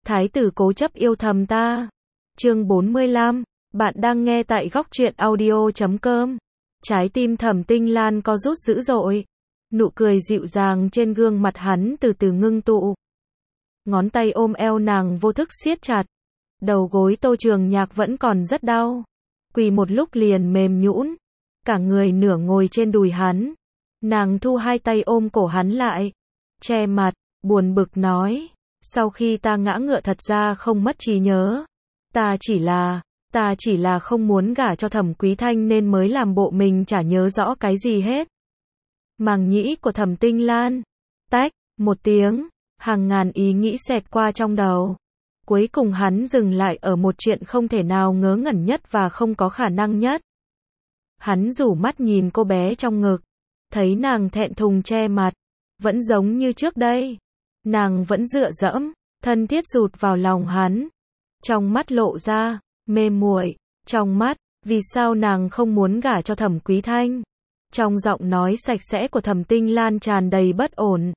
Thái tử cố chấp yêu thầm ta. Chương 45, bạn đang nghe tại góc truyện audio.com. Trái tim Thẩm Tinh Lan co rút dữ dội. Nụ cười dịu dàng trên gương mặt hắn từ từ ngưng tụ. Ngón tay ôm eo nàng vô thức siết chặt. Đầu gối Tô Trường Nhạc vẫn còn rất đau. Quỳ một lúc liền mềm nhũn, cả người nửa ngồi trên đùi hắn. Nàng thu hai tay ôm cổ hắn lại, che mặt, buồn bực nói, sau khi ta ngã ngựa thật ra không mất trí nhớ. Ta chỉ là không muốn gả cho Thẩm Quý Thanh nên mới làm bộ mình chả nhớ rõ cái gì hết. Màng nhĩ của Thẩm Tinh Lan, tách, một tiếng, hàng ngàn ý nghĩ xẹt qua trong đầu. Cuối cùng hắn dừng lại ở một chuyện không thể nào ngớ ngẩn nhất và không có khả năng nhất. Hắn rủ mắt nhìn cô bé trong ngực, thấy nàng thẹn thùng che mặt, vẫn giống như trước đây. Nàng vẫn dựa dẫm, thân thiết rụt vào lòng hắn. Trong mắt lộ ra, mê muội, trong mắt, vì sao nàng không muốn gả cho Thẩm Quý Thanh? Trong giọng nói sạch sẽ của Thẩm Tinh Lan tràn đầy bất ổn.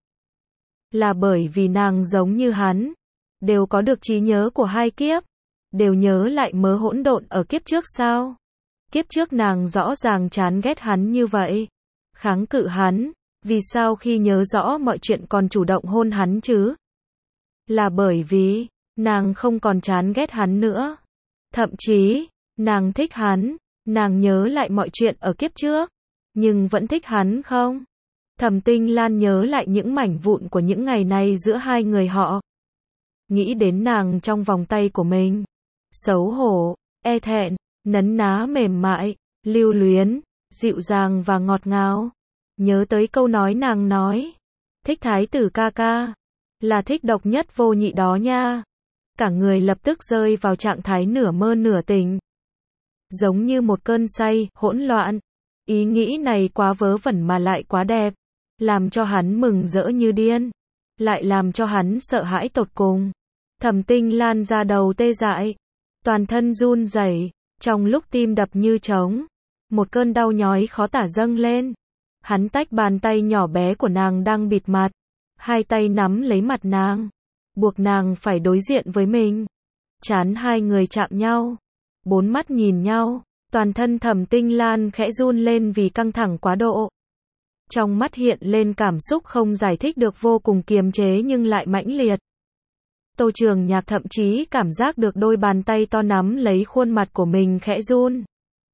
Là bởi vì nàng giống như hắn, đều có được trí nhớ của hai kiếp, đều nhớ lại mớ hỗn độn ở kiếp trước sao? Kiếp trước nàng rõ ràng chán ghét hắn như vậy, kháng cự hắn, vì sao khi nhớ rõ mọi chuyện còn chủ động hôn hắn chứ? Là bởi vì, nàng không còn chán ghét hắn nữa. Thậm chí, nàng thích hắn, nàng nhớ lại mọi chuyện ở kiếp trước, nhưng vẫn thích hắn không? Thẩm Tinh Lan nhớ lại những mảnh vụn của những ngày này giữa hai người họ. Nghĩ đến nàng trong vòng tay của mình, xấu hổ, e thẹn, nấn ná mềm mại, lưu luyến, dịu dàng và ngọt ngào. Nhớ tới câu nói nàng nói, thích thái tử ca ca, là thích độc nhất vô nhị đó nha. Cả người lập tức rơi vào trạng thái nửa mơ nửa tỉnh. Giống như một cơn say, hỗn loạn. Ý nghĩ này quá vớ vẩn mà lại quá đẹp, làm cho hắn mừng rỡ như điên, lại làm cho hắn sợ hãi tột cùng. Thẩm Tinh Lan ra đầu tê dại, toàn thân run rẩy, trong lúc tim đập như trống, một cơn đau nhói khó tả dâng lên. Hắn tách bàn tay nhỏ bé của nàng đang bịt mặt, hai tay nắm lấy mặt nàng, buộc nàng phải đối diện với mình. Trán hai người chạm nhau, bốn mắt nhìn nhau, toàn thân Thẩm Tinh Lan khẽ run lên vì căng thẳng quá độ. Trong mắt hiện lên cảm xúc không giải thích được vô cùng kiềm chế nhưng lại mãnh liệt. Tô Trường Nhạc thậm chí cảm giác được đôi bàn tay to nắm lấy khuôn mặt của mình khẽ run.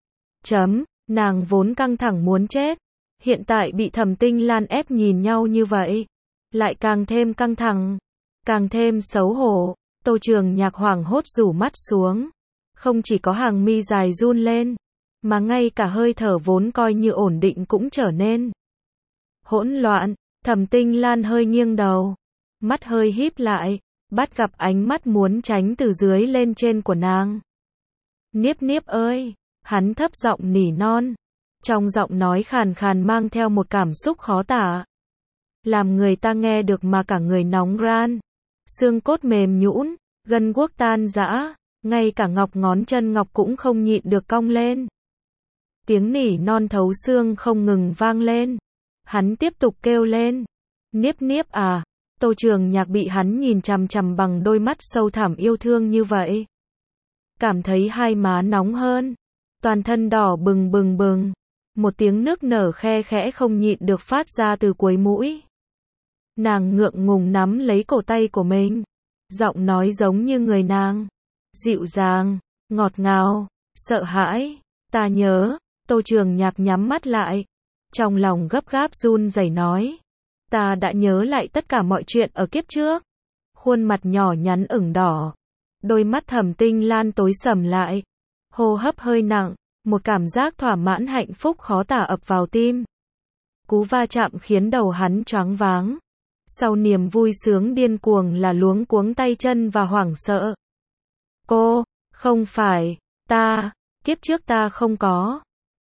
Nàng vốn căng thẳng muốn chết, hiện tại bị Thẩm Tinh Lan ép nhìn nhau như vậy, lại càng thêm căng thẳng, càng thêm xấu hổ. Tô Trường Nhạc hoảng hốt rủ mắt xuống, không chỉ có hàng mi dài run lên, mà ngay cả hơi thở vốn coi như ổn định cũng trở nên hỗn loạn. Thẩm Tinh Lan hơi nghiêng đầu, mắt hơi híp lại, bắt gặp ánh mắt muốn tránh từ dưới lên trên của nàng. Niếp Niếp ơi, hắn thấp giọng nỉ non, trong giọng nói khàn khàn mang theo một cảm xúc khó tả, làm người ta nghe được mà cả người nóng ran, xương cốt mềm nhũn, gân guốc tan rã, ngay cả ngón chân ngọc cũng không nhịn được cong lên. Tiếng nỉ non thấu xương không ngừng vang lên. Hắn tiếp tục kêu lên, Niếp Niếp à. Tô Trường Nhạc bị hắn nhìn chằm chằm bằng đôi mắt sâu thẳm yêu thương như vậy, cảm thấy hai má nóng hơn, toàn thân đỏ bừng bừng bừng, một tiếng nức nở khe khẽ không nhịn được phát ra từ cuối mũi. Nàng ngượng ngùng nắm lấy cổ tay của mình, giọng nói giống như người nàng, dịu dàng, ngọt ngào, sợ hãi. Ta nhớ. Tô Trường Nhạc nhắm mắt lại, trong lòng gấp gáp run rẩy nói, ta đã nhớ lại tất cả mọi chuyện ở kiếp trước. Khuôn mặt nhỏ nhắn ửng đỏ, đôi mắt Thẩm Tinh Lan tối sầm lại, hô hấp hơi nặng, một cảm giác thỏa mãn hạnh phúc khó tả ập vào tim. Cú va chạm khiến đầu hắn choáng váng, sau niềm vui sướng điên cuồng là luống cuống tay chân và hoảng sợ. Cô, không phải, ta, kiếp trước ta không có.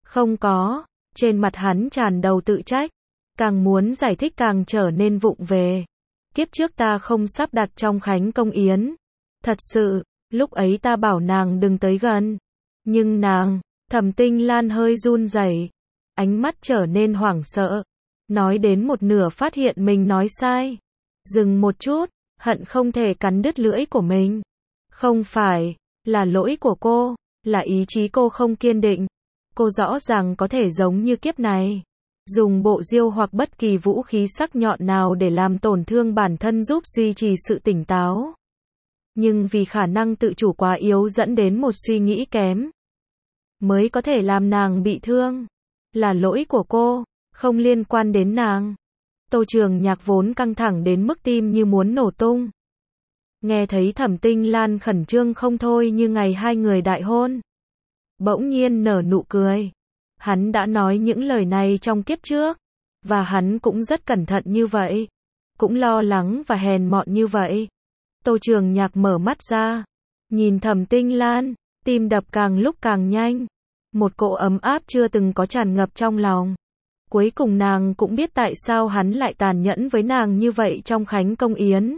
Trên mặt hắn tràn đầu tự trách, càng muốn giải thích càng trở nên vụng về. Kiếp trước ta không sắp đặt trong Khánh Công Yến. Thật sự, lúc ấy ta bảo nàng đừng tới gần. Nhưng nàng, Thẩm Tinh Lan hơi run rẩy, ánh mắt trở nên hoảng sợ. Nói đến một nửa phát hiện mình nói sai. Dừng một chút, hận không thể cắn đứt lưỡi của mình. Không phải, là lỗi của cô, là ý chí cô không kiên định. Cô rõ ràng có thể giống như kiếp này, dùng bộ diêu hoặc bất kỳ vũ khí sắc nhọn nào để làm tổn thương bản thân giúp duy trì sự tỉnh táo. Nhưng vì khả năng tự chủ quá yếu dẫn đến một suy nghĩ kém, mới có thể làm nàng bị thương. Là lỗi của cô, không liên quan đến nàng. Tô Trường Nhạc vốn căng thẳng đến mức tim như muốn nổ tung. Nghe thấy Thẩm Tinh Lan khẩn trương không thôi như ngày hai người đại hôn. Bỗng nhiên nở nụ cười. Hắn đã nói những lời này trong kiếp trước. Và hắn cũng rất cẩn thận như vậy. Cũng lo lắng và hèn mọn như vậy. Tô Trường Nhạc mở mắt ra. Nhìn Thẩm Tinh Lan, tim đập càng lúc càng nhanh. Một cỗ ấm áp chưa từng có tràn ngập trong lòng. Cuối cùng nàng cũng biết tại sao hắn lại tàn nhẫn với nàng như vậy trong Khánh Công Yến.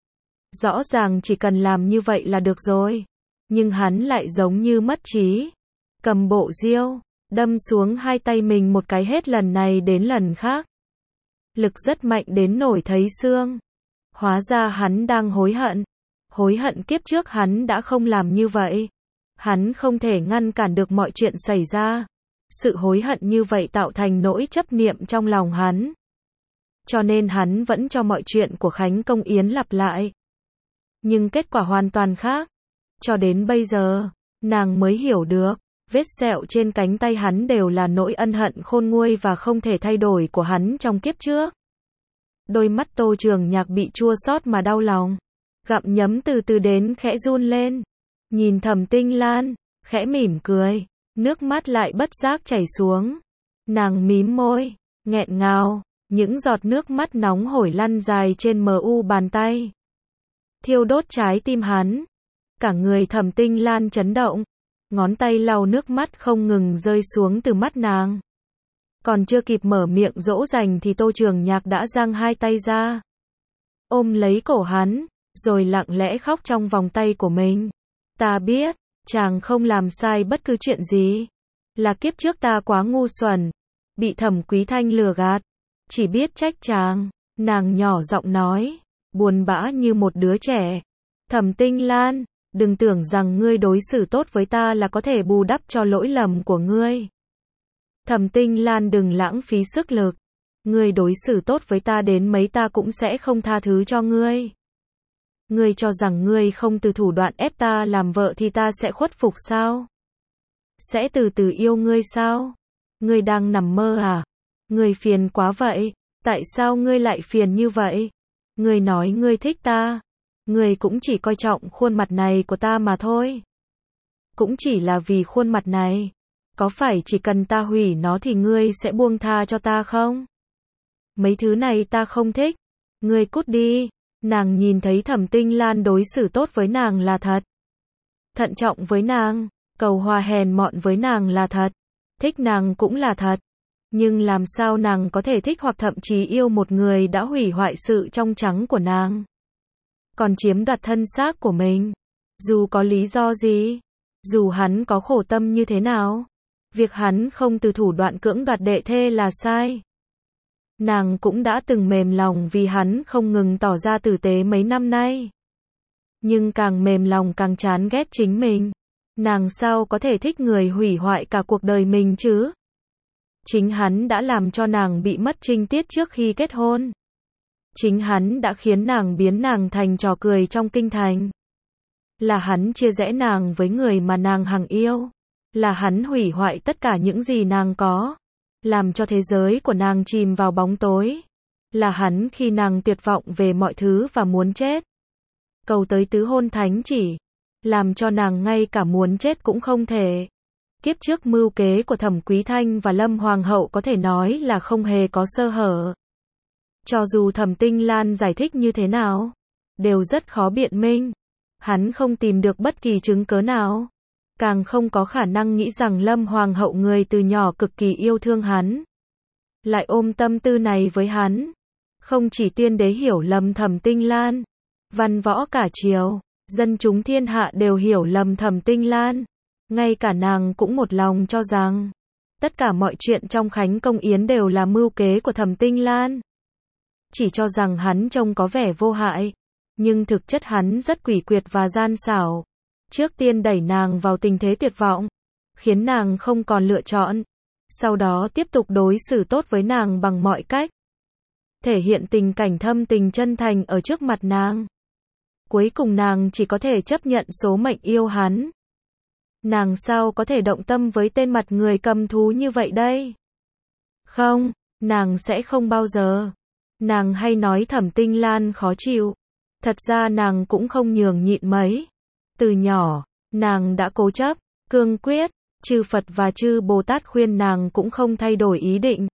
Rõ ràng chỉ cần làm như vậy là được rồi. Nhưng hắn lại giống như mất trí. Cầm bộ diêu, đâm xuống hai tay mình một cái hết lần này đến lần khác. Lực rất mạnh đến nổi thấy xương. Hóa ra hắn đang hối hận. Hối hận kiếp trước hắn đã không làm như vậy. Hắn không thể ngăn cản được mọi chuyện xảy ra. Sự hối hận như vậy tạo thành nỗi chấp niệm trong lòng hắn. Cho nên hắn vẫn cho mọi chuyện của Khánh Công Yến lặp lại. Nhưng kết quả hoàn toàn khác. Cho đến bây giờ, nàng mới hiểu được, vết sẹo trên cánh tay hắn đều là nỗi ân hận khôn nguôi và không thể thay đổi của hắn trong kiếp trước. Đôi mắt Tô Trường Nhạc bị chua xót mà đau lòng. Gặm nhấm từ từ đến khẽ run lên. Nhìn Thẩm Tinh Lan, khẽ mỉm cười. Nước mắt lại bất giác chảy xuống. Nàng mím môi, nghẹn ngào. Những giọt nước mắt nóng hổi lăn dài trên mu bàn tay. Thiêu đốt trái tim hắn. Cả người Thẩm Tinh Lan chấn động. Ngón tay lau nước mắt không ngừng rơi xuống từ mắt nàng. Còn chưa kịp mở miệng dỗ dành thì Tô Trường Nhạc đã giang hai tay ra. Ôm lấy cổ hắn, rồi lặng lẽ khóc trong vòng tay của mình. Ta biết, chàng không làm sai bất cứ chuyện gì. Là kiếp trước ta quá ngu xuẩn. Bị Thẩm Quý Thanh lừa gạt. Chỉ biết trách chàng. Nàng nhỏ giọng nói. Buồn bã như một đứa trẻ. Thẩm Tinh Lan, đừng tưởng rằng ngươi đối xử tốt với ta là có thể bù đắp cho lỗi lầm của ngươi. Thẩm Tinh Lan đừng lãng phí sức lực. Ngươi đối xử tốt với ta đến mấy ta cũng sẽ không tha thứ cho ngươi. Ngươi cho rằng ngươi không từ thủ đoạn ép ta làm vợ thì ta sẽ khuất phục sao? Sẽ từ từ yêu ngươi sao? Ngươi đang nằm mơ à? Ngươi phiền quá vậy. Tại sao ngươi lại phiền như vậy? Ngươi nói ngươi thích ta. Ngươi cũng chỉ coi trọng khuôn mặt này của ta mà thôi. Cũng chỉ là vì khuôn mặt này. Có phải chỉ cần ta hủy nó thì ngươi sẽ buông tha cho ta không? Mấy thứ này ta không thích. Ngươi cút đi. Nàng nhìn thấy Thẩm Tinh Lan đối xử tốt với nàng là thật. Thận trọng với nàng, cầu hòa hèn mọn với nàng là thật. Thích nàng cũng là thật. Nhưng làm sao nàng có thể thích hoặc thậm chí yêu một người đã hủy hoại sự trong trắng của nàng? Còn chiếm đoạt thân xác của mình. Dù có lý do gì, dù hắn có khổ tâm như thế nào, việc hắn không từ thủ đoạn cưỡng đoạt đệ thê là sai. Nàng cũng đã từng mềm lòng vì hắn không ngừng tỏ ra tử tế mấy năm nay. Nhưng càng mềm lòng càng chán ghét chính mình. Nàng sao có thể thích người hủy hoại cả cuộc đời mình chứ? Chính hắn đã làm cho nàng bị mất trinh tiết trước khi kết hôn. Chính hắn đã khiến nàng biến nàng thành trò cười trong kinh thành. Là hắn chia rẽ nàng với người mà nàng hằng yêu. Là hắn hủy hoại tất cả những gì nàng có. Làm cho thế giới của nàng chìm vào bóng tối. Là hắn khi nàng tuyệt vọng về mọi thứ và muốn chết. Cầu tới tứ hôn thánh chỉ. Làm cho nàng ngay cả muốn chết cũng không thể. Kiếp trước mưu kế của Thẩm Quý Thanh và Lâm Hoàng hậu có thể nói là không hề có sơ hở. Cho dù Thẩm Tinh Lan giải thích như thế nào, đều rất khó biện minh. Hắn không tìm được bất kỳ chứng cớ nào. Càng không có khả năng nghĩ rằng Lâm Hoàng hậu người từ nhỏ cực kỳ yêu thương hắn. Lại ôm tâm tư này với hắn. Không chỉ tiên đế hiểu lầm Thẩm Tinh Lan. Văn võ cả triều, dân chúng thiên hạ đều hiểu lầm Thẩm Tinh Lan. Ngay cả nàng cũng một lòng cho rằng tất cả mọi chuyện trong Khánh Công Yến đều là mưu kế của Thẩm Tinh Lan. Chỉ cho rằng hắn trông có vẻ vô hại. Nhưng thực chất hắn rất quỷ quyệt và gian xảo. Trước tiên đẩy nàng vào tình thế tuyệt vọng, khiến nàng không còn lựa chọn. Sau đó tiếp tục đối xử tốt với nàng bằng mọi cách. Thể hiện tình cảnh thâm tình chân thành ở trước mặt nàng. Cuối cùng nàng chỉ có thể chấp nhận số mệnh yêu hắn. Nàng sao có thể động tâm với tên mặt người cầm thú như vậy đây? Không, nàng sẽ không bao giờ. Nàng hay nói Thẩm Tinh Lan khó chịu. Thật ra nàng cũng không nhường nhịn mấy. Từ nhỏ, nàng đã cố chấp, cương quyết, chư Phật và chư Bồ Tát khuyên nàng cũng không thay đổi ý định.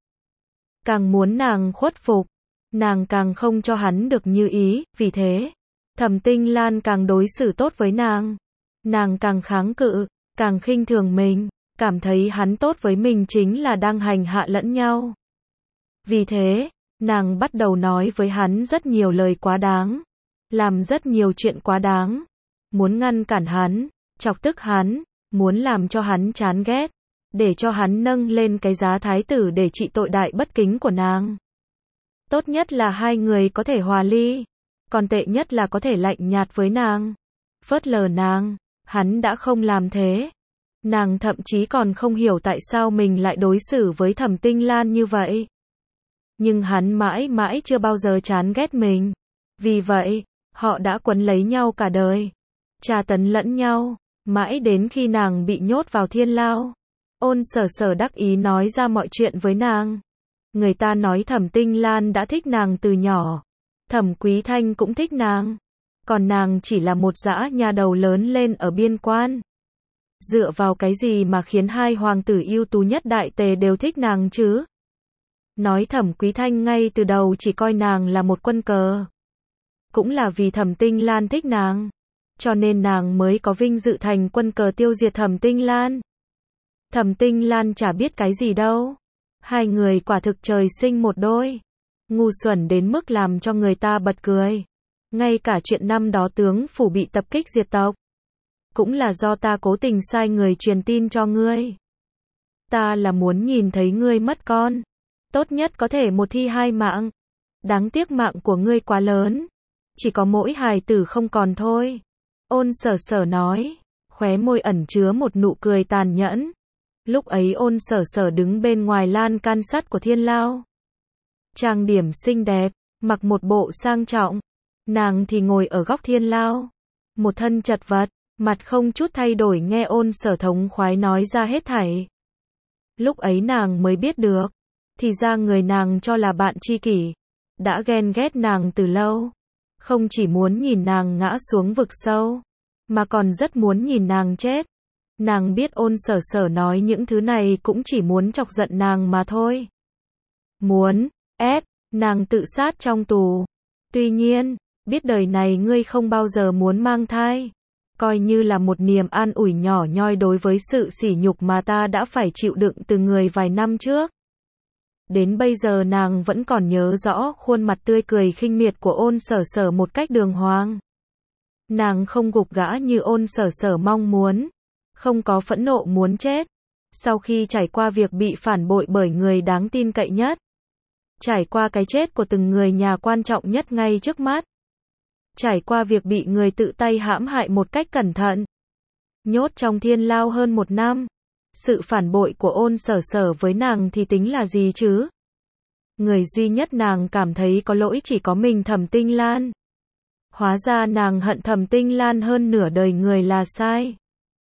Càng muốn nàng khuất phục, nàng càng không cho hắn được như ý, vì thế, Thẩm Tinh Lan càng đối xử tốt với nàng. Nàng càng kháng cự, càng khinh thường mình, cảm thấy hắn tốt với mình chính là đang hành hạ lẫn nhau. Vì thế, nàng bắt đầu nói với hắn rất nhiều lời quá đáng, làm rất nhiều chuyện quá đáng, muốn ngăn cản hắn, chọc tức hắn, muốn làm cho hắn chán ghét, để cho hắn nâng lên cái giá thái tử để trị tội đại bất kính của nàng. Tốt nhất là hai người có thể hòa ly, còn tệ nhất là có thể lạnh nhạt với nàng, phớt lờ nàng. Hắn đã không làm thế. Nàng thậm chí còn không hiểu tại sao mình lại đối xử với Thẩm Tinh Lan như vậy. Nhưng hắn mãi mãi chưa bao giờ chán ghét mình. Vì vậy, họ đã quấn lấy nhau cả đời, tra tấn lẫn nhau, mãi đến khi nàng bị nhốt vào thiên lao. Ôn Sở Sở đắc ý nói ra mọi chuyện với nàng. Người ta nói Thẩm Tinh Lan đã thích nàng từ nhỏ. Thẩm Quý Thanh cũng thích nàng. Còn nàng chỉ là một dã nha đầu lớn lên ở biên quan. Dựa vào cái gì mà khiến hai hoàng tử ưu tú nhất Đại Tề đều thích nàng chứ? Nói Thẩm Quý Thanh ngay từ đầu chỉ coi nàng là một quân cờ. Cũng là vì Thẩm Tinh Lan thích nàng, cho nên nàng mới có vinh dự thành quân cờ tiêu diệt Thẩm Tinh Lan. Thẩm Tinh Lan chả biết cái gì đâu. Hai người quả thực trời sinh một đôi. Ngu xuẩn đến mức làm cho người ta bật cười. Ngay cả chuyện năm đó tướng phủ bị tập kích diệt tộc, cũng là do ta cố tình sai người truyền tin cho ngươi. Ta là muốn nhìn thấy ngươi mất con. Tốt nhất có thể một thi hai mạng. Đáng tiếc mạng của ngươi quá lớn. Chỉ có mỗi hài tử không còn thôi. Ôn Sở Sở nói, khóe môi ẩn chứa một nụ cười tàn nhẫn. Lúc ấy Ôn Sở Sở đứng bên ngoài lan can sắt của thiên lao. Trang điểm xinh đẹp, mặc một bộ sang trọng. Nàng thì ngồi ở góc thiên lao, một thân chật vật, mặt không chút thay đổi nghe Ôn Sở thống khoái nói ra hết thảy. Lúc ấy nàng mới biết được, thì ra người nàng cho là bạn tri kỷ, đã ghen ghét nàng từ lâu. Không chỉ muốn nhìn nàng ngã xuống vực sâu, mà còn rất muốn nhìn nàng chết. Nàng biết Ôn Sở Sở nói những thứ này cũng chỉ muốn chọc giận nàng mà thôi. Muốn ép nàng tự sát trong tù. Tuy nhiên, biết đời này ngươi không bao giờ muốn mang thai, coi như là một niềm an ủi nhỏ nhoi đối với sự sỉ nhục mà ta đã phải chịu đựng từ người vài năm trước. Đến bây giờ nàng vẫn còn nhớ rõ khuôn mặt tươi cười khinh miệt của Ôn Sở Sở một cách đường hoàng. Nàng không gục gã như Ôn Sở Sở mong muốn, không có phẫn nộ muốn chết. Sau khi trải qua việc bị phản bội bởi người đáng tin cậy nhất, trải qua cái chết của từng người nhà quan trọng nhất ngay trước mắt, trải qua việc bị người tự tay hãm hại một cách cẩn thận, nhốt trong thiên lao hơn 1 năm, sự phản bội của Ôn Sở Sở với nàng thì tính là gì chứ? Người duy nhất nàng cảm thấy có lỗi chỉ có mình Thẩm Tinh Lan. Hóa ra nàng hận Thẩm Tinh Lan hơn nửa đời người là sai.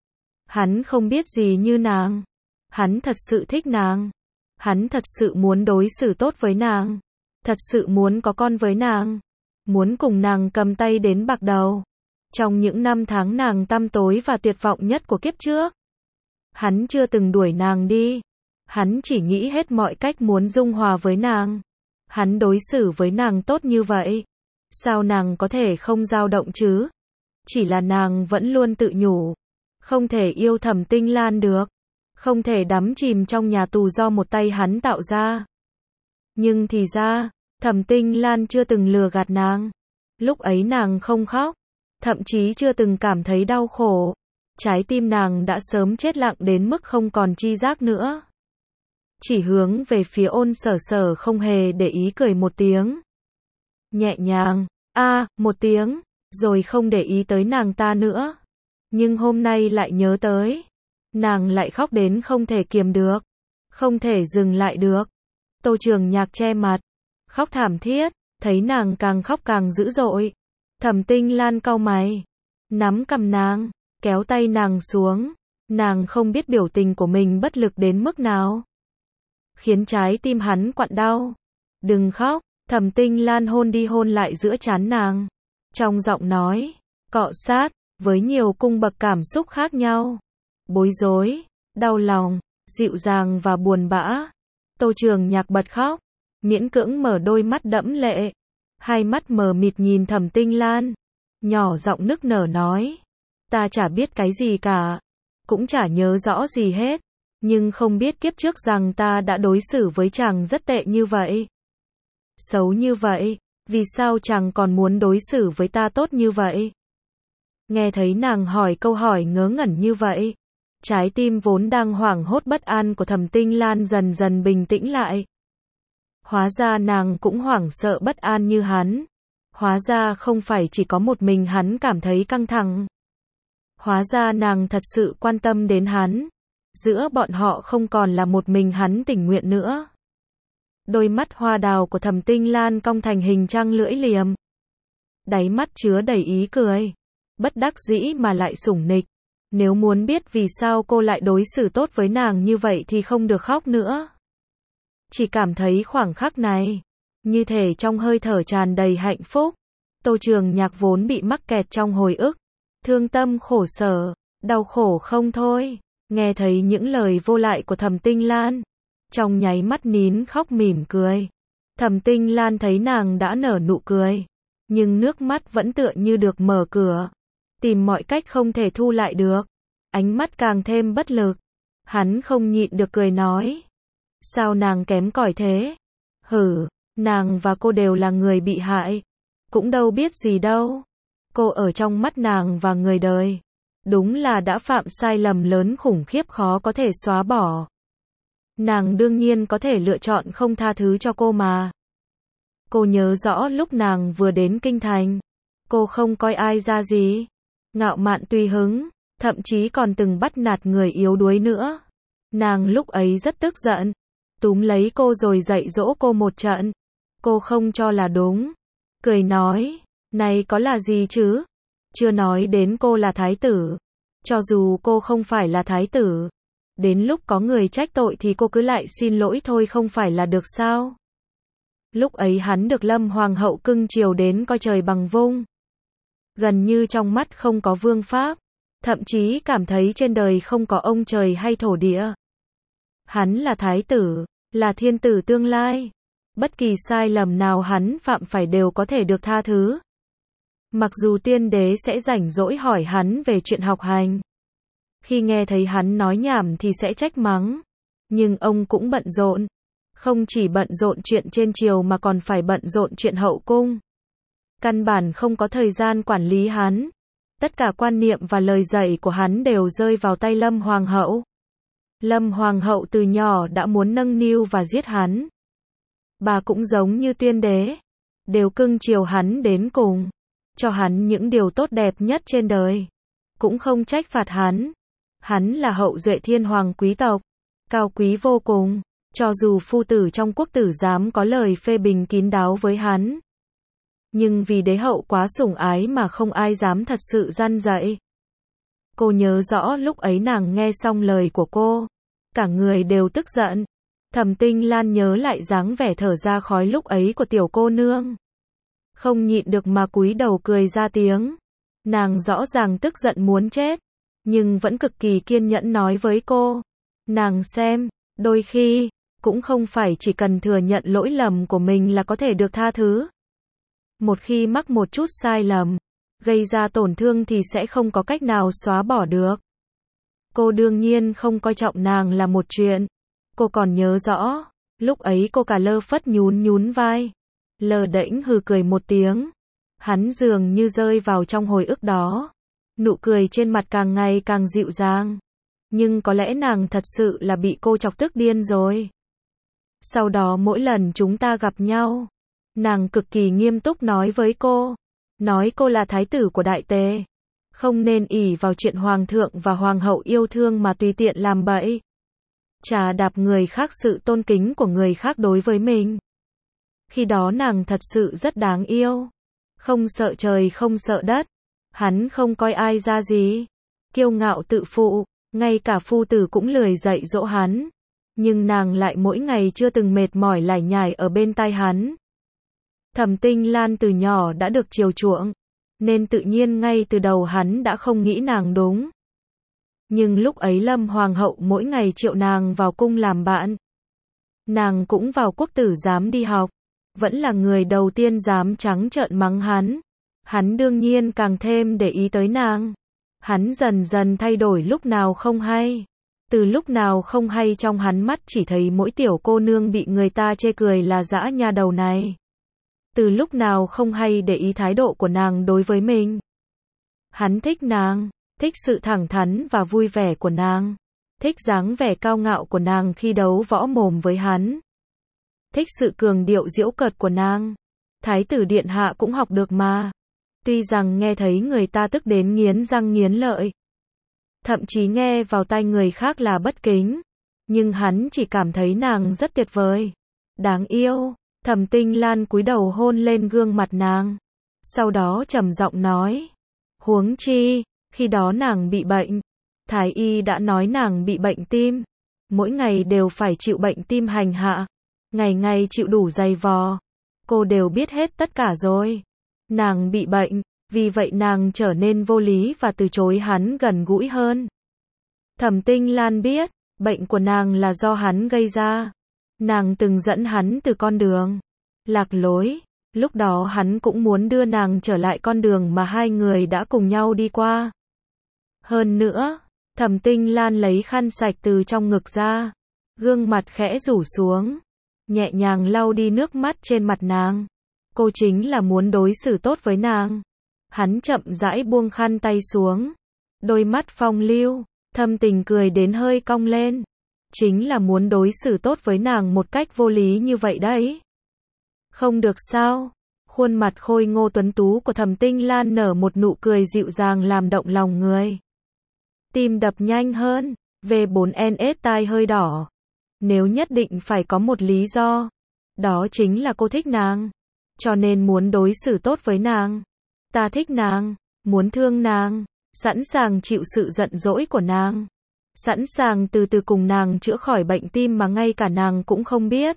Hắn không biết gì như nàng. Hắn thật sự thích nàng. Hắn thật sự muốn đối xử tốt với nàng. Thật sự muốn có con với nàng. Muốn cùng nàng cầm tay đến bạc đầu. Trong những năm tháng nàng tăm tối và tuyệt vọng nhất của kiếp trước, hắn chưa từng đuổi nàng đi. Hắn chỉ nghĩ hết mọi cách muốn dung hòa với nàng. Hắn đối xử với nàng tốt như vậy. Sao nàng có thể không dao động chứ? Chỉ là nàng vẫn luôn tự nhủ, không thể yêu Thẩm Tinh Lan được. Không thể đắm chìm trong nhà tù do một tay hắn tạo ra. Nhưng thì ra, Thẩm Tinh Lan chưa từng lừa gạt nàng. Lúc ấy nàng không khóc, thậm chí chưa từng cảm thấy đau khổ. Trái tim nàng đã sớm chết lặng đến mức không còn tri giác nữa. Chỉ hướng về phía Ôn Sở Sở không hề để ý cười một tiếng. Nhẹ nhàng, một tiếng. rồi không để ý tới nàng ta nữa. Nhưng hôm nay lại nhớ tới. Nàng lại khóc đến không thể kiềm được. Không thể dừng lại được. Tô Trường Nhạc che mặt. Khóc thảm thiết. Thấy nàng càng khóc càng dữ dội. Thẩm Tinh Lan cau mày. Nắm cằm nàng. Kéo tay nàng xuống. Nàng không biết biểu tình của mình bất lực đến mức nào. Khiến trái tim hắn quặn đau. Đừng khóc. Thẩm Tinh Lan hôn đi hôn lại giữa trán nàng. Trong giọng nói. Cọ sát. Với nhiều cung bậc cảm xúc khác nhau. Bối rối. Đau lòng. Dịu dàng và buồn bã. Tô Trường Nhạc bật khóc. Miễn cưỡng mở đôi mắt đẫm lệ. Hai mắt mờ mịt nhìn Thẩm Tinh Lan. Nhỏ giọng nức nở nói. Ta chả biết cái gì cả. Cũng chả nhớ rõ gì hết. Nhưng không biết kiếp trước rằng ta đã đối xử với chàng rất tệ như vậy. Xấu như vậy. Vì sao chàng còn muốn đối xử với ta tốt như vậy? Nghe thấy nàng hỏi câu hỏi ngớ ngẩn như vậy. Trái tim vốn đang hoảng hốt bất an của Thẩm Tinh Lan dần dần bình tĩnh lại. Hóa ra nàng cũng hoảng sợ bất an như hắn. Hóa ra không phải chỉ có một mình hắn cảm thấy căng thẳng. Hóa ra nàng thật sự quan tâm đến hắn. Giữa bọn họ không còn là một mình hắn tình nguyện nữa. Đôi mắt hoa đào của Thẩm Tinh Lan cong thành hình trăng lưỡi liềm. Đáy mắt chứa đầy ý cười. Bất đắc dĩ mà lại sủng nịch. Nếu muốn biết vì sao cô lại đối xử tốt với nàng như vậy thì không được khóc nữa. Chỉ cảm thấy khoảng khắc này, như thể trong hơi thở tràn đầy hạnh phúc. Tô Trường Nhạc vốn bị mắc kẹt trong hồi ức, thương tâm khổ sở, đau khổ không thôi. Nghe thấy những lời vô lại của Thẩm Tinh Lan, trong nháy mắt nín khóc mỉm cười. Thẩm Tinh Lan thấy nàng đã nở nụ cười, nhưng nước mắt vẫn tựa như được mở cửa, tìm mọi cách không thể thu lại được. Ánh mắt càng thêm bất lực. Hắn không nhịn được cười nói. Sao nàng kém cỏi thế? Hử, nàng và cô đều là người bị hại. Cũng đâu biết gì đâu. Cô ở trong mắt nàng và người đời. Đúng là đã phạm sai lầm lớn khủng khiếp khó có thể xóa bỏ. Nàng đương nhiên có thể lựa chọn không tha thứ cho cô mà. Cô nhớ rõ lúc nàng vừa đến kinh thành. Cô không coi ai ra gì. Ngạo mạn tùy hứng. Thậm chí còn từng bắt nạt người yếu đuối nữa. Nàng lúc ấy rất tức giận. Túm lấy cô rồi dạy dỗ cô một trận. Cô không cho là đúng. Cười nói. Này có là gì chứ? Chưa nói đến cô là thái tử. Cho dù cô không phải là thái tử. Đến lúc có người trách tội thì cô cứ lại xin lỗi thôi không phải là được sao? Lúc ấy hắn được Lâm Hoàng hậu cưng chiều đến coi trời bằng vung. Gần như trong mắt không có vương pháp. Thậm chí cảm thấy trên đời không có ông trời hay thổ địa. Hắn là thái tử, là thiên tử tương lai. Bất kỳ sai lầm nào hắn phạm phải đều có thể được tha thứ. Mặc dù tiên đế sẽ rảnh rỗi hỏi hắn về chuyện học hành. Khi nghe thấy hắn nói nhảm thì sẽ trách mắng. Nhưng ông cũng bận rộn. Không chỉ bận rộn chuyện trên triều mà còn phải bận rộn chuyện hậu cung. Căn bản không có thời gian quản lý hắn. Tất cả quan niệm và lời dạy của hắn đều rơi vào tay Lâm Hoàng hậu. Lâm Hoàng hậu từ nhỏ đã muốn nâng niu và giết hắn. Bà cũng giống như tiên đế. Đều cưng chiều hắn đến cùng. Cho hắn những điều tốt đẹp nhất trên đời. Cũng không trách phạt hắn. Hắn là hậu duệ thiên hoàng quý tộc. Cao quý vô cùng. Cho dù phu tử trong quốc tử giám có lời phê bình kín đáo với hắn. Nhưng vì đế hậu quá sủng ái mà không ai dám thật sự răn dạy. Cô nhớ rõ lúc ấy nàng nghe xong lời của cô. Cả người đều tức giận. Thẩm Tinh Lan nhớ lại dáng vẻ thở ra khói lúc ấy của tiểu cô nương. Không nhịn được mà cúi đầu cười ra tiếng. Nàng rõ ràng tức giận muốn chết. Nhưng vẫn cực kỳ kiên nhẫn nói với cô. Nàng xem, đôi khi, cũng không phải chỉ cần thừa nhận lỗi lầm của mình là có thể được tha thứ. Một khi mắc một chút sai lầm, gây ra tổn thương thì sẽ không có cách nào xóa bỏ được. Cô đương nhiên không coi trọng nàng là một chuyện. Cô còn nhớ rõ, lúc ấy cô cả lơ phất nhún nhún vai. Lờ đễnh hừ cười một tiếng. Hắn dường như rơi vào trong hồi ức đó. Nụ cười trên mặt càng ngày càng dịu dàng. Nhưng có lẽ nàng thật sự là bị cô chọc tức điên rồi. Sau đó mỗi lần chúng ta gặp nhau, nàng cực kỳ nghiêm túc nói với cô. nói cô là thái tử của Đại Tề, không nên ỷ vào chuyện hoàng thượng và hoàng hậu yêu thương mà tùy tiện làm bậy, trà đạp người khác sự tôn kính của người khác đối với mình. Khi đó nàng thật sự rất đáng yêu, không sợ trời không sợ đất, hắn không coi ai ra gì, kiêu ngạo tự phụ, ngay cả phu tử cũng lười dạy dỗ hắn, nhưng nàng lại mỗi ngày chưa từng mệt mỏi lải nhải ở bên tai hắn. Thẩm Tinh Lan từ nhỏ đã được chiều chuộng, nên tự nhiên ngay từ đầu hắn đã không nghĩ nàng đúng. Nhưng lúc ấy Lâm Hoàng hậu mỗi ngày triệu nàng vào cung làm bạn. Nàng cũng vào quốc tử giám đi học, vẫn là người đầu tiên dám trắng trợn mắng hắn. Hắn đương nhiên càng thêm để ý tới nàng. Hắn dần dần thay đổi lúc nào không hay. Từ lúc nào không hay trong hắn mắt chỉ thấy mỗi tiểu cô nương bị người ta chê cười là dã nha đầu này. Từ lúc nào không hay để ý thái độ của nàng đối với mình. Hắn thích nàng, thích sự thẳng thắn và vui vẻ của nàng, thích dáng vẻ cao ngạo của nàng khi đấu võ mồm với hắn, thích sự cường điệu giễu cợt của nàng. Thái tử điện hạ cũng học được mà. Tuy rằng nghe thấy người ta tức đến nghiến răng nghiến lợi, thậm chí nghe vào tai người khác là bất kính, nhưng hắn chỉ cảm thấy nàng rất tuyệt vời, đáng yêu. Thẩm Tinh Lan cúi đầu hôn lên gương mặt nàng, sau đó trầm giọng nói, huống chi, khi đó nàng bị bệnh, thái y đã nói nàng bị bệnh tim, mỗi ngày đều phải chịu bệnh tim hành hạ, ngày ngày chịu đủ dày vò, cô đều biết hết tất cả rồi. Nàng bị bệnh, vì vậy nàng trở nên vô lý và từ chối hắn gần gũi hơn. Thẩm Tinh Lan biết, bệnh của nàng là do hắn gây ra. Nàng từng dẫn hắn từ con đường lạc lối, lúc đó hắn cũng muốn đưa nàng trở lại con đường mà hai người đã cùng nhau đi qua. Hơn nữa, Thẩm Tinh Lan lấy khăn sạch từ trong ngực ra, gương mặt khẽ rủ xuống, nhẹ nhàng lau đi nước mắt trên mặt nàng. Cô chính là muốn đối xử tốt với nàng. Hắn chậm rãi buông khăn tay xuống, đôi mắt phong lưu, thâm tình cười đến hơi cong lên. Chính là muốn đối xử tốt với nàng một cách vô lý như vậy đấy. Không được sao? Khuôn mặt khôi ngô tuấn tú của Thẩm Tinh Lan nở một nụ cười dịu dàng làm động lòng người. Tim đập nhanh hơn, V4NS tai hơi đỏ. Nếu nhất định phải có một lý do, đó chính là cô thích nàng, cho nên muốn đối xử tốt với nàng. Ta thích nàng, muốn thương nàng, sẵn sàng chịu sự giận dỗi của nàng, sẵn sàng từ từ cùng nàng chữa khỏi bệnh tim mà ngay cả nàng cũng không biết.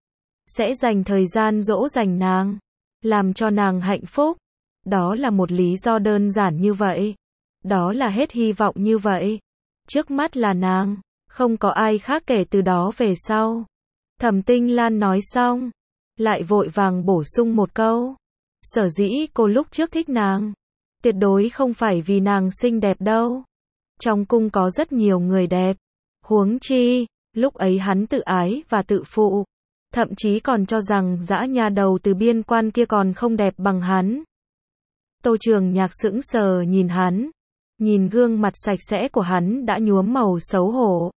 Sẽ dành thời gian dỗ dành nàng, làm cho nàng hạnh phúc. Đó là một lý do đơn giản như vậy. Đó là hết hy vọng như vậy. Trước mắt là nàng, không có ai khác kể từ đó về sau. Thẩm Tinh Lan nói xong, lại vội vàng bổ sung một câu. Sở dĩ cô lúc trước thích nàng, tuyệt đối không phải vì nàng xinh đẹp đâu. Trong cung có rất nhiều người đẹp. Huống chi, lúc ấy hắn tự ái và tự phụ, thậm chí còn cho rằng dã nha đầu từ biên quan kia còn không đẹp bằng hắn. Tô Trường Nhạc sững sờ nhìn hắn, nhìn gương mặt sạch sẽ của hắn đã nhuốm màu xấu hổ.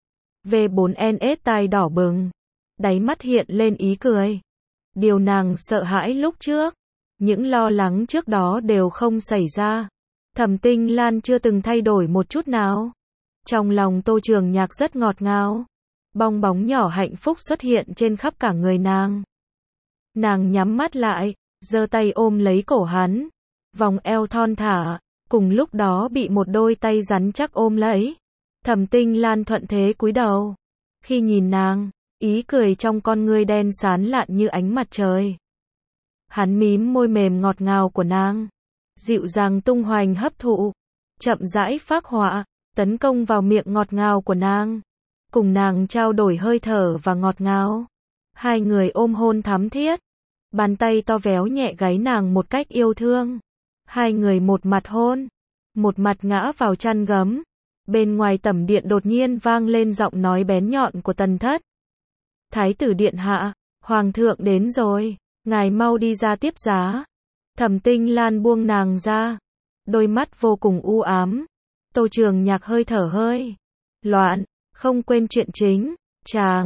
V4NS tai đỏ bừng, đáy mắt hiện lên ý cười. Điều nàng sợ hãi lúc trước, những lo lắng trước đó đều không xảy ra. Thẩm Tinh Lan chưa từng thay đổi một chút nào. Trong lòng Tô Trường Nhạc rất ngọt ngào. Bong bóng nhỏ hạnh phúc xuất hiện trên khắp cả người nàng. Nàng nhắm mắt lại, giơ tay ôm lấy cổ hắn, vòng eo thon thả, cùng lúc đó bị một đôi tay rắn chắc ôm lấy. Thẩm Tinh Lan thuận thế cúi đầu. Khi nhìn nàng, ý cười trong con ngươi đen sáng lạn như ánh mặt trời. Hắn mím môi mềm ngọt ngào của nàng, dịu dàng tung hoành hấp thụ, chậm rãi phác họa, tấn công vào miệng ngọt ngào của nàng, cùng nàng trao đổi hơi thở và ngọt ngào. Hai người ôm hôn thắm thiết, bàn tay to véo nhẹ gáy nàng một cách yêu thương. Hai người một mặt hôn, một mặt ngã vào chăn gấm. Bên ngoài tẩm điện đột nhiên vang lên giọng nói bén nhọn của Tần Thất. Thái tử điện hạ, hoàng thượng đến rồi, ngài mau đi ra tiếp giá. Thẩm Tinh Lan buông nàng ra, đôi mắt vô cùng u ám. Tô Trường Nhạc hơi thở hơi loạn, không quên chuyện chính.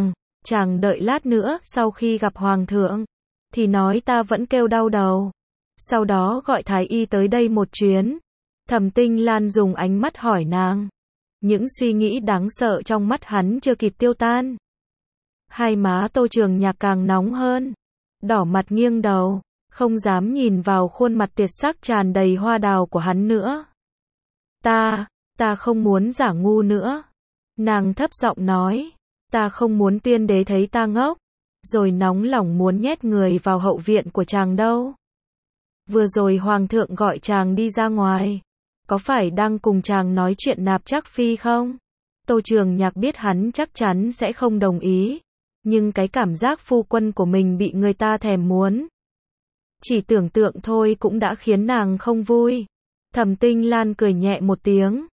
Chàng đợi lát nữa sau khi gặp hoàng thượng, thì nói ta vẫn kêu đau đầu. Sau đó gọi thái y tới đây một chuyến. Thẩm Tinh Lan dùng ánh mắt hỏi nàng. Những suy nghĩ đáng sợ trong mắt hắn chưa kịp tiêu tan. Hai má Tô Trường Nhạc càng nóng hơn. Đỏ mặt nghiêng đầu, không dám nhìn vào khuôn mặt tiệt sắc tràn đầy hoa đào của hắn nữa. Ta không muốn giả ngu nữa. Nàng thấp giọng nói. Ta không muốn tiên đế thấy ta ngốc, rồi nóng lòng muốn nhét người vào hậu viện của chàng đâu. Vừa rồi hoàng thượng gọi chàng đi ra ngoài, có phải đang cùng chàng nói chuyện nạp Trác phi không? Tô Trường Nhạc biết hắn chắc chắn sẽ không đồng ý, nhưng cái cảm giác phu quân của mình bị người ta thèm muốn, chỉ tưởng tượng thôi cũng đã khiến nàng không vui. Thẩm Tinh Lan cười nhẹ một tiếng.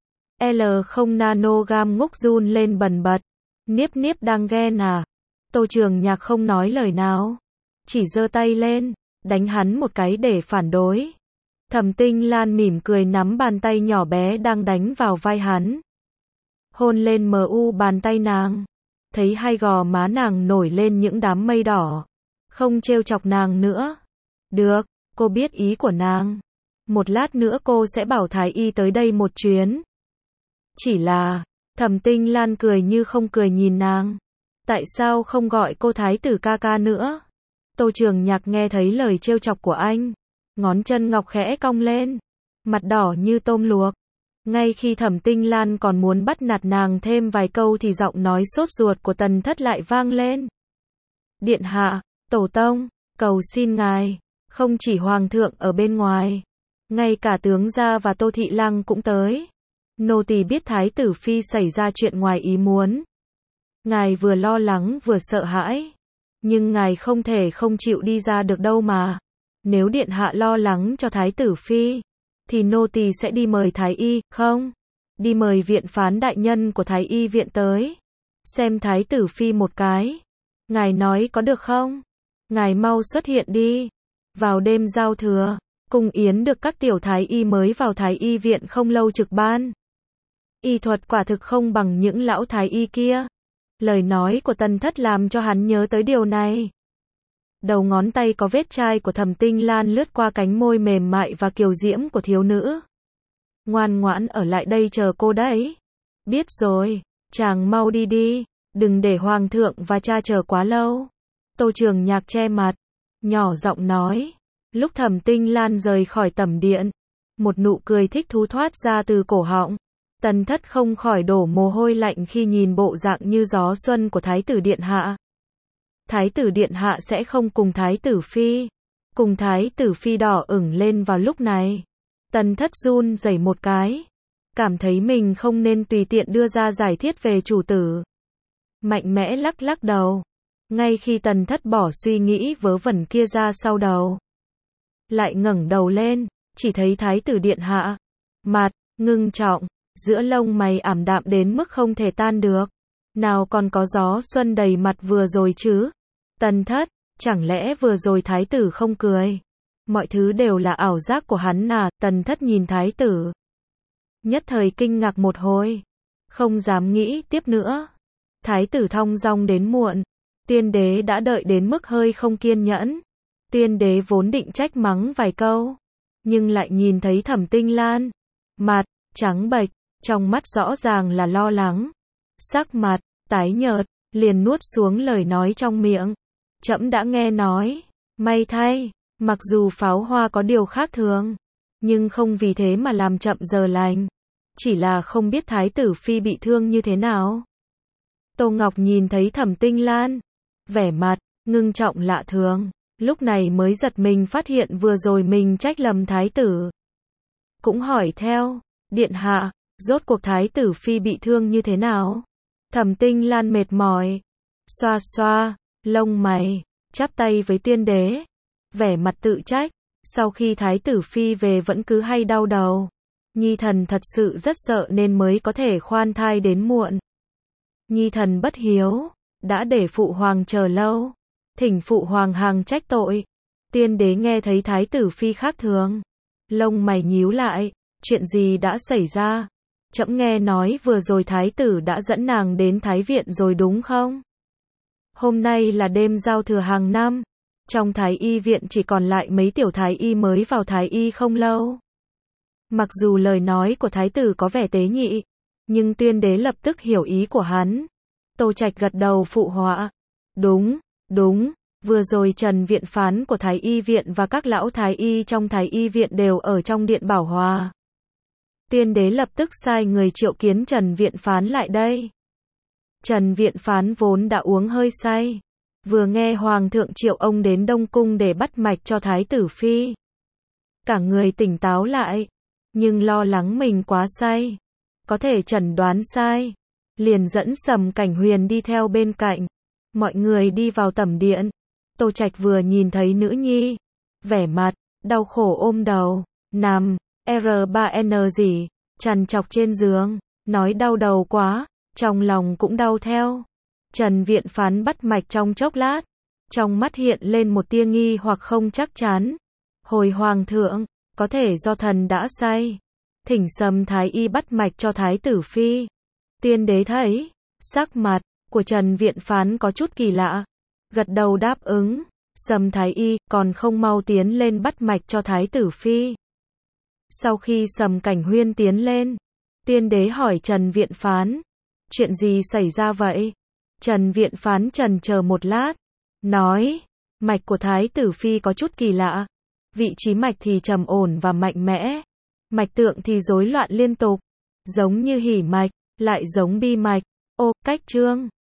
L0 nanogam ngốc run lên bần bật. Niếp niếp đang ghen à? Tô Trường Nhạc không nói lời nào, chỉ giơ tay lên, đánh hắn một cái để phản đối. Thẩm Tinh Lan mỉm cười nắm bàn tay nhỏ bé đang đánh vào vai hắn. Hôn lên bàn tay nàng. Thấy hai gò má nàng nổi lên những đám mây đỏ. Không trêu chọc nàng nữa. Được, cô biết ý của nàng. Một lát nữa cô sẽ bảo thái y tới đây một chuyến. Chỉ là, Thẩm Tinh Lan cười như không cười nhìn nàng. Tại sao không gọi cô thái tử ca ca nữa? Tô Trường Nhạc nghe thấy lời trêu chọc của anh, ngón chân ngọc khẽ cong lên, mặt đỏ như tôm luộc. Ngay khi Thẩm Tinh Lan còn muốn bắt nạt nàng thêm vài câu thì giọng nói sốt ruột của Tần Thất lại vang lên. Điện hạ, tổ tông, cầu xin ngài, không chỉ hoàng thượng ở bên ngoài, ngay cả tướng gia và Tô Thị Lăng cũng tới. Nô tỳ biết thái tử phi xảy ra chuyện ngoài ý muốn. Ngài vừa lo lắng vừa sợ hãi, nhưng ngài không thể không chịu đi ra được đâu mà. Nếu điện hạ lo lắng cho thái tử phi, thì nô tỳ sẽ đi mời thái y, không? Đi mời viện phán đại nhân của thái y viện tới, xem thái tử phi một cái. Ngài nói có được không? Ngài mau xuất hiện đi. Vào đêm giao thừa, cung yến được các tiểu thái y mới vào thái y viện không lâu trực ban. Y thuật quả thực không bằng những lão thái y kia. Lời nói của Tần Thất làm cho hắn nhớ tới điều này. Đầu ngón tay có vết chai của Thẩm Tinh Lan lướt qua cánh môi mềm mại và kiều diễm của thiếu nữ. Ngoan ngoãn ở lại đây chờ cô đấy. Biết rồi, chàng mau đi đi, đừng để hoàng thượng và cha chờ quá lâu. Tô Trường Nhạc che mặt, nhỏ giọng nói. Lúc Thẩm Tinh Lan rời khỏi tẩm điện, một nụ cười thích thú thoát ra từ cổ họng. Tần Thất không khỏi đổ mồ hôi lạnh khi nhìn bộ dạng như gió xuân của Thái tử Điện Hạ. Thái tử Điện Hạ sẽ không cùng Thái tử Phi. Cùng Thái tử Phi đỏ ửng lên vào lúc này. Tần Thất run rẩy một cái. Cảm thấy mình không nên tùy tiện đưa ra giải thiết về chủ tử. Mạnh mẽ lắc lắc đầu. Ngay khi Tần Thất bỏ suy nghĩ vớ vẩn kia ra sau đầu. Lại ngẩng đầu lên, chỉ thấy Thái tử Điện Hạ. Mặt, ngưng trọng. Giữa lông mày ảm đạm đến mức không thể tan được. Nào còn có gió xuân đầy mặt vừa rồi chứ? Tần Thất, chẳng lẽ vừa rồi thái tử không cười? Mọi thứ đều là ảo giác của hắn à? Tần Thất nhìn thái tử. Nhất thời kinh ngạc một hồi. Không dám nghĩ tiếp nữa. Thái tử thong dong đến muộn. Tiên đế đã đợi đến mức hơi không kiên nhẫn. Tiên đế vốn định trách mắng vài câu. Nhưng lại nhìn thấy Thẩm Tinh Lan. Mặt, trắng bệch. Trong mắt rõ ràng là lo lắng. Sắc mặt, tái nhợt, liền nuốt xuống lời nói trong miệng. Trẫm đã nghe nói. May thay, mặc dù pháo hoa có điều khác thường, nhưng không vì thế mà làm chậm giờ lành. Chỉ là không biết thái tử phi bị thương như thế nào. Tô Ngọc nhìn thấy Thẩm Tinh Lan. Vẻ mặt, ngưng trọng lạ thường. Lúc này mới giật mình phát hiện vừa rồi mình trách lầm thái tử. Cũng hỏi theo. Điện hạ. Rốt cuộc thái tử phi bị thương như thế nào? Thẩm Tinh Lan mệt mỏi, xoa xoa lông mày, chắp tay với tiên đế, vẻ mặt tự trách. Sau khi thái tử phi về vẫn cứ hay đau đầu. Nhi thần thật sự rất sợ nên mới có thể khoan thai đến muộn. Nhi thần bất hiếu, đã để phụ hoàng chờ lâu. Thỉnh phụ hoàng hàng trách tội. Tiên đế nghe thấy thái tử phi khác thường, lông mày nhíu lại. Chuyện gì đã xảy ra? Trẫm nghe nói vừa rồi thái tử đã dẫn nàng đến thái viện rồi đúng không? Hôm nay là đêm giao thừa hàng năm. Trong thái y viện chỉ còn lại mấy tiểu thái y mới vào thái y không lâu. Mặc dù lời nói của thái tử có vẻ tế nhị, nhưng tuyên đế lập tức hiểu ý của hắn. Tô Trạch gật đầu phụ họa. Đúng, đúng, vừa rồi Trần viện phán của thái y viện và các lão thái y trong thái y viện đều ở trong điện bảo hòa. Tuyên đế lập tức sai người triệu kiến Trần viện phán lại đây. Trần viện phán vốn đã uống hơi say, vừa nghe hoàng thượng triệu ông đến Đông Cung để bắt mạch cho thái tử phi. Cả người tỉnh táo lại, nhưng lo lắng mình quá say, có thể chẩn đoán sai, liền dẫn Sầm Cảnh Huyền đi theo bên cạnh. Mọi người đi vào tẩm điện. Tô Trạch vừa nhìn thấy nữ nhi, vẻ mặt đau khổ ôm đầu, nằm R3N gì, trằn trọc trên giường, nói đau đầu quá, trong lòng cũng đau theo. Trần viện phán bắt mạch trong chốc lát, trong mắt hiện lên một tia nghi hoặc không chắc chắn. Hồi hoàng thượng, có thể do thần đã say, thỉnh Sầm thái y bắt mạch cho thái tử phi. Tuyên đế thấy sắc mặt của Trần viện phán có chút kỳ lạ, gật đầu đáp ứng. Sầm thái y còn không mau tiến lên bắt mạch cho thái tử phi. Sau khi Sầm Cảnh Huyên tiến lên, tuyên đế hỏi Trần viện phán, chuyện gì xảy ra vậy? Trần viện phán chần chờ một lát, nói, mạch của thái tử phi có chút kỳ lạ, vị trí mạch thì trầm ổn và mạnh mẽ, mạch tượng thì rối loạn liên tục, giống như hỉ mạch, lại giống bi mạch. Ô, cách chương